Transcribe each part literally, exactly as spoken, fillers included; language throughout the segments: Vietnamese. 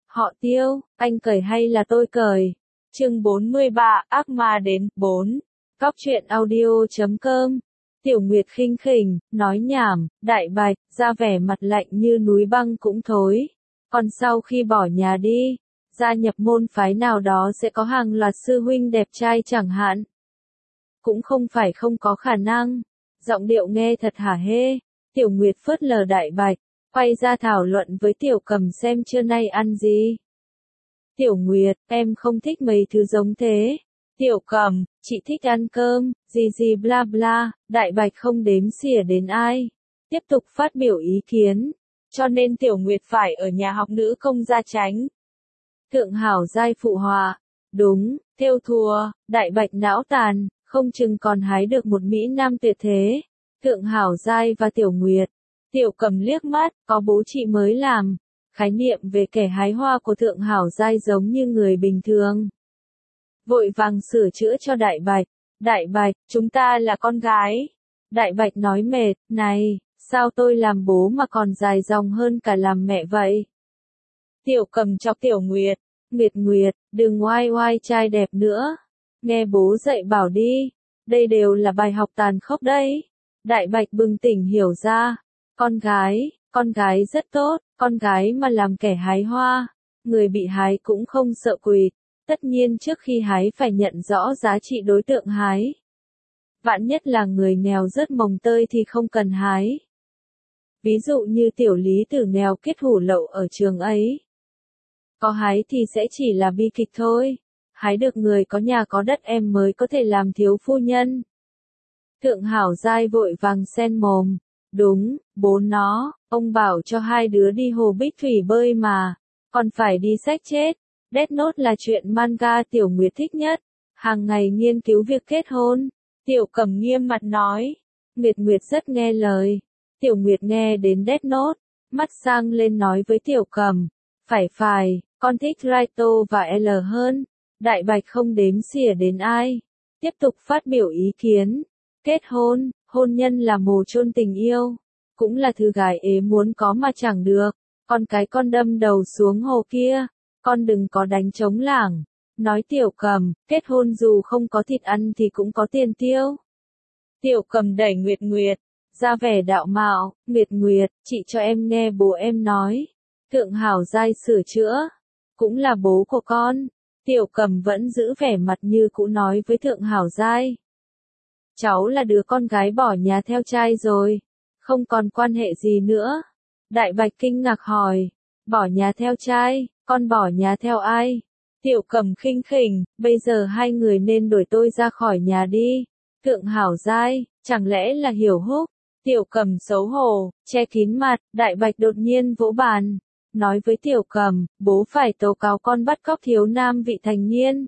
Họ Tiêu, anh cởi hay là tôi cởi? Chương bốn mươi ba, ác ma đến, bốn. Cóc truyện audio chấm com. Tiểu Nguyệt khinh khỉnh, nói nhảm, Đại Bạch, ra vẻ mặt lạnh như núi băng cũng thối. Còn sau khi bỏ nhà đi, gia nhập môn phái nào đó sẽ có hàng loạt sư huynh đẹp trai chẳng hạn. Cũng không phải không có khả năng. Giọng điệu nghe thật hả hê. Tiểu Nguyệt phớt lờ Đại Bạch, quay ra thảo luận với Tiểu Cầm xem trưa nay ăn gì. Tiểu Nguyệt, em không thích mấy thứ giống thế. Tiểu Cầm, chị thích ăn cơm, gì gì bla bla. Đại Bạch không đếm xỉa đến ai. Tiếp tục phát biểu ý kiến. Cho nên Tiểu Nguyệt phải ở nhà học nữ công gia tránh. Thượng Hảo giai phụ họa. Đúng, thêu thùa, Đại Bạch não tàn, không chừng còn hái được một mỹ nam tuyệt thế. Thượng Hảo giai và Tiểu Nguyệt. Tiểu Cầm liếc mắt, có bố chị mới làm. Khái niệm về kẻ hái hoa của Thượng Hảo giai giống như người bình thường. Vội vàng sửa chữa cho Đại Bạch. Đại Bạch, chúng ta là con gái. Đại Bạch nói mệt, này, sao tôi làm bố mà còn dài dòng hơn cả làm mẹ vậy? Tiểu Cầm chọc Tiểu Nguyệt. Nguyệt Nguyệt, đừng oai oai trai đẹp nữa. Nghe bố dạy bảo đi. Đây đều là bài học tàn khốc đấy. Đại Bạch bừng tỉnh hiểu ra. Con gái, con gái rất tốt, con gái mà làm kẻ hái hoa. Người bị hái cũng không sợ quỵt. Tất nhiên trước khi hái phải nhận rõ giá trị đối tượng hái. Vạn nhất là người nghèo rất mồng tơi thì không cần hái. Ví dụ như Tiểu Lý Tử nghèo kết hủ lậu ở trường ấy. Có hái thì sẽ chỉ là bi kịch thôi. Hái được người có nhà có đất em mới có thể làm thiếu phu nhân. Thượng Hảo giai vội vàng xen mồm. Đúng, bố nó, ông bảo cho hai đứa đi hồ Bích Thủy bơi mà. Còn phải đi sách chết. Death Note là chuyện manga Tiểu Nguyệt thích nhất. Hàng ngày nghiên cứu việc kết hôn. Tiểu Cầm nghiêm mặt nói. Nguyệt Nguyệt rất nghe lời. Tiểu Nguyệt nghe đến Death Note. Mắt sang lên nói với Tiểu Cầm. Phải phải, con thích Raito và L hơn. Đại Bạch không đếm xỉa đến ai. Tiếp tục phát biểu ý kiến. Kết hôn, hôn nhân là mồ chôn tình yêu. Cũng là thứ gái ế muốn có mà chẳng được. Con cái con đâm đầu xuống hồ kia. Con đừng có đánh trống lảng. Nói Tiểu Cầm, kết hôn dù không có thịt ăn thì cũng có tiền tiêu. Tiểu Cầm đẩy Nguyệt Nguyệt. Ra vẻ đạo mạo, Nguyệt Nguyệt, chị cho em nghe bố em nói. Thượng Hảo giai sửa chữa. Cũng là bố của con. Tiểu Cầm vẫn giữ vẻ mặt như cũ nói với Thượng Hảo giai. Cháu là đứa con gái bỏ nhà theo trai rồi. Không còn quan hệ gì nữa. Đại Bạch kinh ngạc hỏi. Bỏ nhà theo trai, con bỏ nhà theo ai? Tiểu Cầm khinh khỉnh, bây giờ hai người nên đuổi tôi ra khỏi nhà đi. Thượng Hảo giai, chẳng lẽ là Hiểu Húc? Tiểu Cầm xấu hổ, che kín mặt, Đại Bạch đột nhiên vỗ bàn. Nói với Tiểu Cầm, bố phải tố cáo con bắt cóc thiếu nam vị thành niên.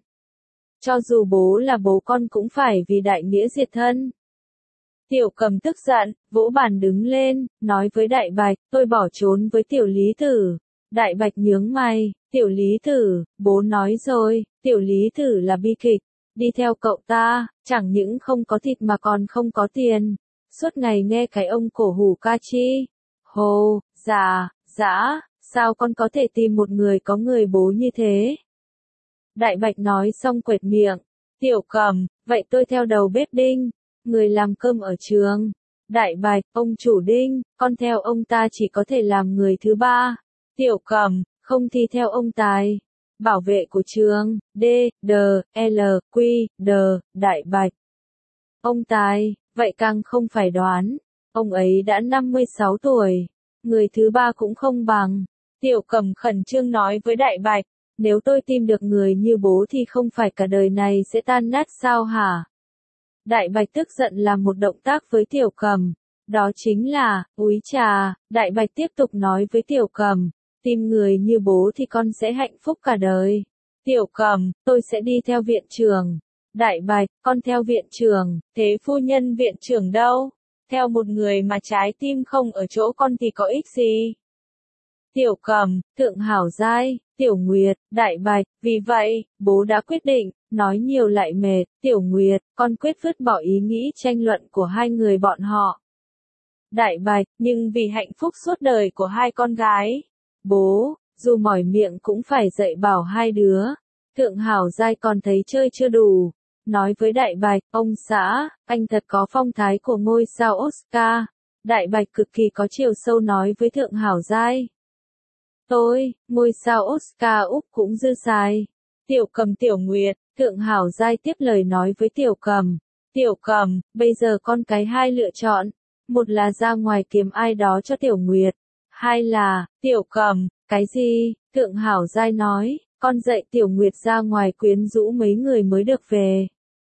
Cho dù bố là bố con cũng phải vì đại nghĩa diệt thân. Tiểu Cầm tức giận, vỗ bàn đứng lên, nói với Đại Bạch, tôi bỏ trốn với Tiểu Lý Tử. Đại Bạch nhướng mày, Tiểu Lý Tử, bố nói rồi, Tiểu Lý Tử là bi kịch. Đi theo cậu ta, chẳng những không có thịt mà còn không có tiền. Suốt ngày nghe cái ông cổ hủ ca chi. Hồ, dạ, dã, sao con có thể tìm một người có người bố như thế? Đại Bạch nói xong quệt miệng. Tiểu Cầm, vậy tôi theo đầu bếp Đinh. Người làm cơm ở trường. Đại Bạch, ông chủ Đinh, con theo ông ta chỉ có thể làm người thứ ba. Tiểu Cầm, không thi theo ông Tài. Bảo vệ của trường, D, D, L, Q, D, Đại Bạch. Ông Tài, vậy càng không phải đoán. Ông ấy đã năm mươi sáu tuổi. Người thứ ba cũng không bằng. Tiểu Cầm khẩn trương nói với Đại Bạch. Nếu tôi tìm được người như bố thì không phải cả đời này sẽ tan nát sao hả? Đại Bạch tức giận làm một động tác với Tiểu Cầm. Đó chính là, úi trà, Đại Bạch tiếp tục nói với Tiểu Cầm. Tìm người như bố thì con sẽ hạnh phúc cả đời. Tiểu Cầm, tôi sẽ đi theo viện trưởng. Đại Bạch, con theo viện trưởng, thế phu nhân viện trưởng đâu? Theo một người mà trái tim không ở chỗ con thì có ích gì? Tiểu Cầm, Thượng Hảo giai, Tiểu Nguyệt, Đại Bạch, vì vậy, bố đã quyết định, nói nhiều lại mệt, Tiểu Nguyệt, con quyết vứt bỏ ý nghĩ tranh luận của hai người bọn họ. Đại Bạch, nhưng vì hạnh phúc suốt đời của hai con gái. Bố, dù mỏi miệng cũng phải dạy bảo hai đứa. Thượng Hảo Giai còn thấy chơi chưa đủ, nói với Đại Bạch, ông xã, anh thật có phong thái của ngôi sao Oscar. Đại Bạch cực kỳ có chiều sâu nói với Thượng Hảo Giai. Tôi, ngôi sao Oscar Úc cũng dư xài. Tiểu Cầm Tiểu Nguyệt, Thượng Hảo Giai tiếp lời nói với Tiểu Cầm. Tiểu Cầm, bây giờ con cái hai lựa chọn. Một là ra ngoài kiếm ai đó cho Tiểu Nguyệt. Hai là, Tiểu Cầm, cái gì? Thượng Hảo Giai nói, con dạy Tiểu Nguyệt ra ngoài quyến rũ mấy người mới được về.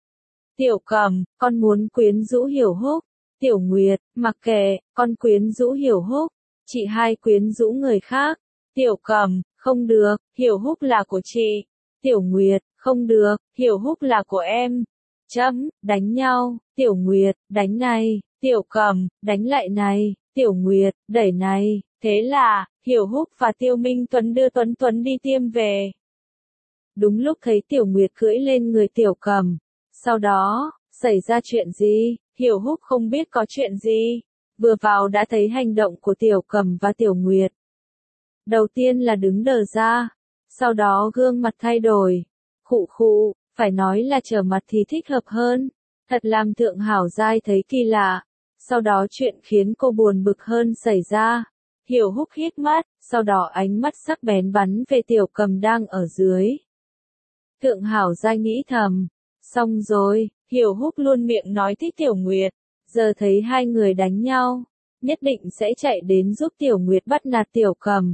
Tiểu Cầm, con muốn quyến rũ Hiểu Húc. Tiểu Nguyệt, mặc kệ, con quyến rũ Hiểu Húc. Chị hai quyến rũ người khác. Tiểu Cầm, không được, Hiểu Húc là của chị. Tiểu Nguyệt, không được, Hiểu Húc là của em. Chấm, đánh nhau. Tiểu Nguyệt, đánh này. Tiểu Cầm, đánh lại này. Tiểu Nguyệt, đẩy này. Thế là, Hiểu Húc và Tiêu Minh Tuấn đưa Tuấn Tuấn đi tiêm về. Đúng lúc thấy Tiểu Nguyệt cưỡi lên người Tiểu Cầm. Sau đó, xảy ra chuyện gì? Hiểu Húc không biết có chuyện gì. Vừa vào đã thấy hành động của Tiểu Cầm và Tiểu Nguyệt. Đầu tiên là đứng đờ ra. Sau đó gương mặt thay đổi. Khụ khụ, phải nói là trở mặt thì thích hợp hơn. Thật làm Thượng Hảo Giai thấy kỳ lạ. Sau đó chuyện khiến cô buồn bực hơn xảy ra. Hiểu Húc hít mắt, sau đó ánh mắt sắc bén bắn về Tiểu Cầm đang ở dưới. Thượng Hảo Giai nghĩ thầm. Xong rồi, Hiểu Húc luôn miệng nói thích Tiểu Nguyệt. Giờ thấy hai người đánh nhau. Nhất định sẽ chạy đến giúp Tiểu Nguyệt bắt nạt Tiểu Cầm.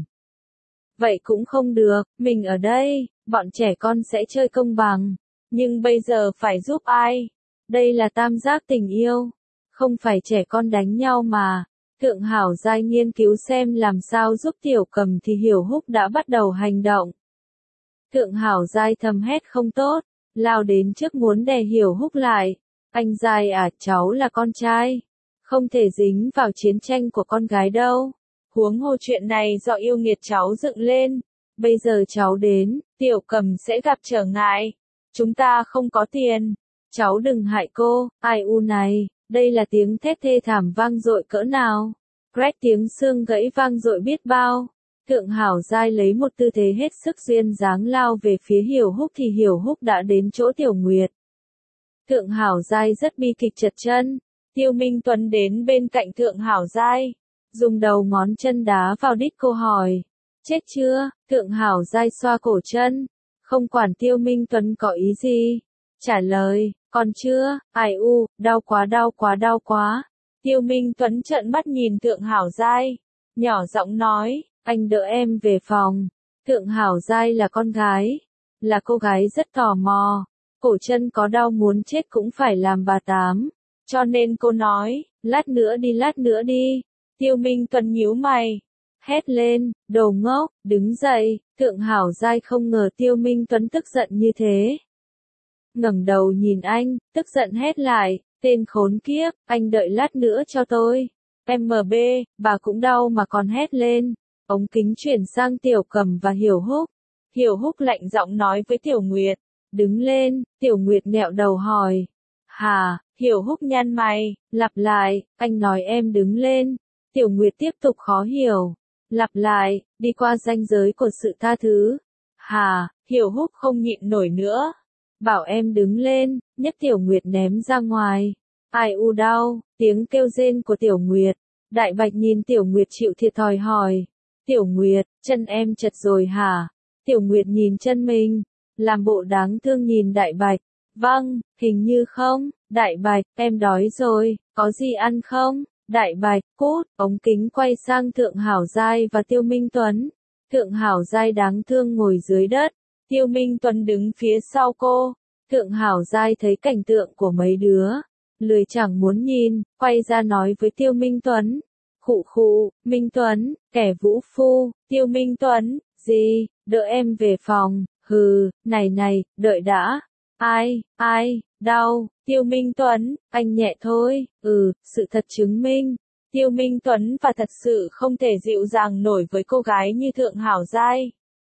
Vậy cũng không được, mình ở đây, bọn trẻ con sẽ chơi công bằng. Nhưng bây giờ phải giúp ai? Đây là tam giác tình yêu. Không phải trẻ con đánh nhau mà. Thượng Hảo Giai nghiên cứu xem làm sao giúp Tiểu Cầm thì Hiểu Húc đã bắt đầu hành động. Thượng Hảo Giai thầm hét không tốt, lao đến trước muốn đè Hiểu Húc lại. Anh Giai à, cháu là con trai. Không thể dính vào chiến tranh của con gái đâu. Huống hồ chuyện này do yêu nghiệt cháu dựng lên. Bây giờ cháu đến, Tiểu Cầm sẽ gặp trở ngại. Chúng ta không có tiền. Cháu đừng hại cô, ai u này. Đây là tiếng thét thê thảm vang dội cỡ nào. Crét tiếng xương gãy vang dội biết bao. Thượng Hảo Giai lấy một tư thế hết sức duyên dáng lao về phía Hiểu Húc thì Hiểu Húc đã đến chỗ Tiểu Nguyệt. Thượng Hảo Giai rất bi kịch trật chân. Tiêu Minh Tuấn đến bên cạnh Thượng Hảo Giai. Dùng đầu ngón chân đá vào đít cô hỏi. Chết chưa? Thượng Hảo Giai xoa cổ chân. Không quản Tiêu Minh Tuấn có ý gì. Trả lời, còn chưa, ai u, đau quá đau quá đau quá. Tiêu Minh Tuấn trợn mắt nhìn Thượng Hảo Giai. Nhỏ giọng nói, anh đỡ em về phòng. Thượng Hảo Giai là con gái. Là cô gái rất tò mò. Cổ chân có đau muốn chết cũng phải làm bà tám. Cho nên cô nói, lát nữa đi lát nữa đi. Tiêu Minh Tuấn nhíu mày. Hét lên, đồ ngốc, đứng dậy. Thượng Hảo Giai không ngờ Tiêu Minh Tuấn tức giận như thế. Ngẩng đầu nhìn anh, tức giận hét lại, tên khốn kiếp, anh đợi lát nữa cho tôi. em bê, bà cũng đau mà còn hét lên. Ống kính chuyển sang Tiểu Cầm và Hiểu Húc. Hiểu Húc lạnh giọng nói với Tiểu Nguyệt. Đứng lên, Tiểu Nguyệt nghẹo đầu hỏi. Hà, Hiểu Húc nhăn mày, lặp lại, anh nói em đứng lên. Tiểu Nguyệt tiếp tục khó hiểu. Lặp lại, đi qua ranh giới của sự tha thứ. Hà, Hiểu Húc không nhịn nổi nữa. Bảo em đứng lên, nhấc Tiểu Nguyệt ném ra ngoài. Ai u đau, tiếng kêu rên của Tiểu Nguyệt. Đại Bạch nhìn Tiểu Nguyệt chịu thiệt thòi hỏi. Tiểu Nguyệt, chân em chật rồi hả? Tiểu Nguyệt nhìn chân mình, làm bộ đáng thương nhìn Đại Bạch. Vâng, hình như không. Đại Bạch, em đói rồi, có gì ăn không? Đại Bạch, cút, ống kính quay sang Thượng Hảo Giai và Tiêu Minh Tuấn. Thượng Hảo Giai đáng thương ngồi dưới đất. Tiêu Minh Tuấn đứng phía sau cô. Thượng Hảo Giai thấy cảnh tượng của mấy đứa. Lười chẳng muốn nhìn, quay ra nói với Tiêu Minh Tuấn. Khụ khụ, Minh Tuấn, kẻ vũ phu. Tiêu Minh Tuấn, gì, đỡ em về phòng. Hừ, này này, đợi đã. Ai, ai, đau. Tiêu Minh Tuấn, anh nhẹ thôi. Ừ, sự thật chứng minh. Tiêu Minh Tuấn và thật sự không thể dịu dàng nổi với cô gái như Thượng Hảo Giai.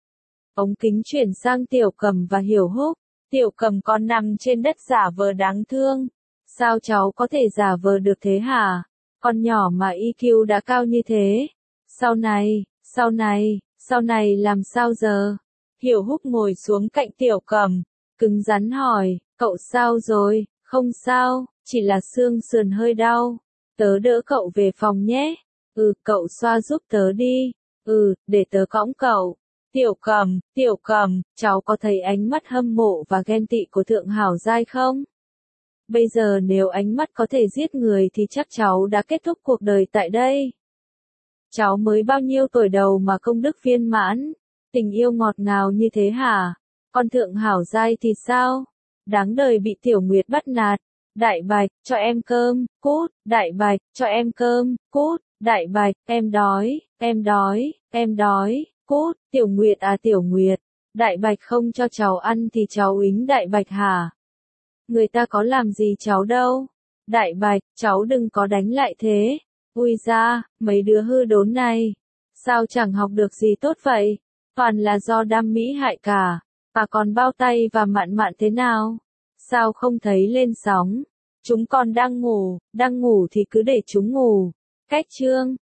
Ống kính chuyển sang Tiểu Cầm và Hiểu Húc. Tiểu Cầm còn nằm trên đất giả vờ đáng thương. Sao cháu có thể giả vờ được thế hả? Con nhỏ mà i kiu đã cao như thế. Sau này, sau này, Sau này làm sao giờ? Hiểu Húc ngồi xuống cạnh Tiểu Cẩm, cứng rắn hỏi, cậu sao rồi? Không sao, chỉ là xương sườn hơi đau. Tớ đỡ cậu về phòng nhé. Ừ, cậu xoa giúp tớ đi. Ừ, để tớ cõng cậu. Tiểu Cẩm, Tiểu Cẩm, cháu có thấy ánh mắt hâm mộ và ghen tị của Thượng Hảo Giai không? Bây giờ nếu ánh mắt có thể giết người thì chắc cháu đã kết thúc cuộc đời tại đây. Cháu mới bao nhiêu tuổi đầu mà công đức viên mãn, tình yêu ngọt ngào như thế hả? Còn Thượng Hảo Giai thì sao? Đáng đời bị Tiểu Nguyệt bắt nạt. Đại Bạch, cho em cơm, cút. Đại Bạch, cho em cơm, cút. Đại Bạch, em đói, em đói, em đói, cút. Tiểu Nguyệt à Tiểu Nguyệt, Đại Bạch không cho cháu ăn thì cháu uýnh Đại Bạch hả? Người ta có làm gì cháu đâu. Đại Bạch, cháu đừng có đánh lại thế. Ui ra, mấy đứa hư đốn này. Sao chẳng học được gì tốt vậy? Toàn là do đam mỹ hại cả. Và còn bao tay và mạn mạn thế nào? Sao không thấy lên sóng? Chúng còn đang ngủ, đang ngủ thì cứ để chúng ngủ. Cách chương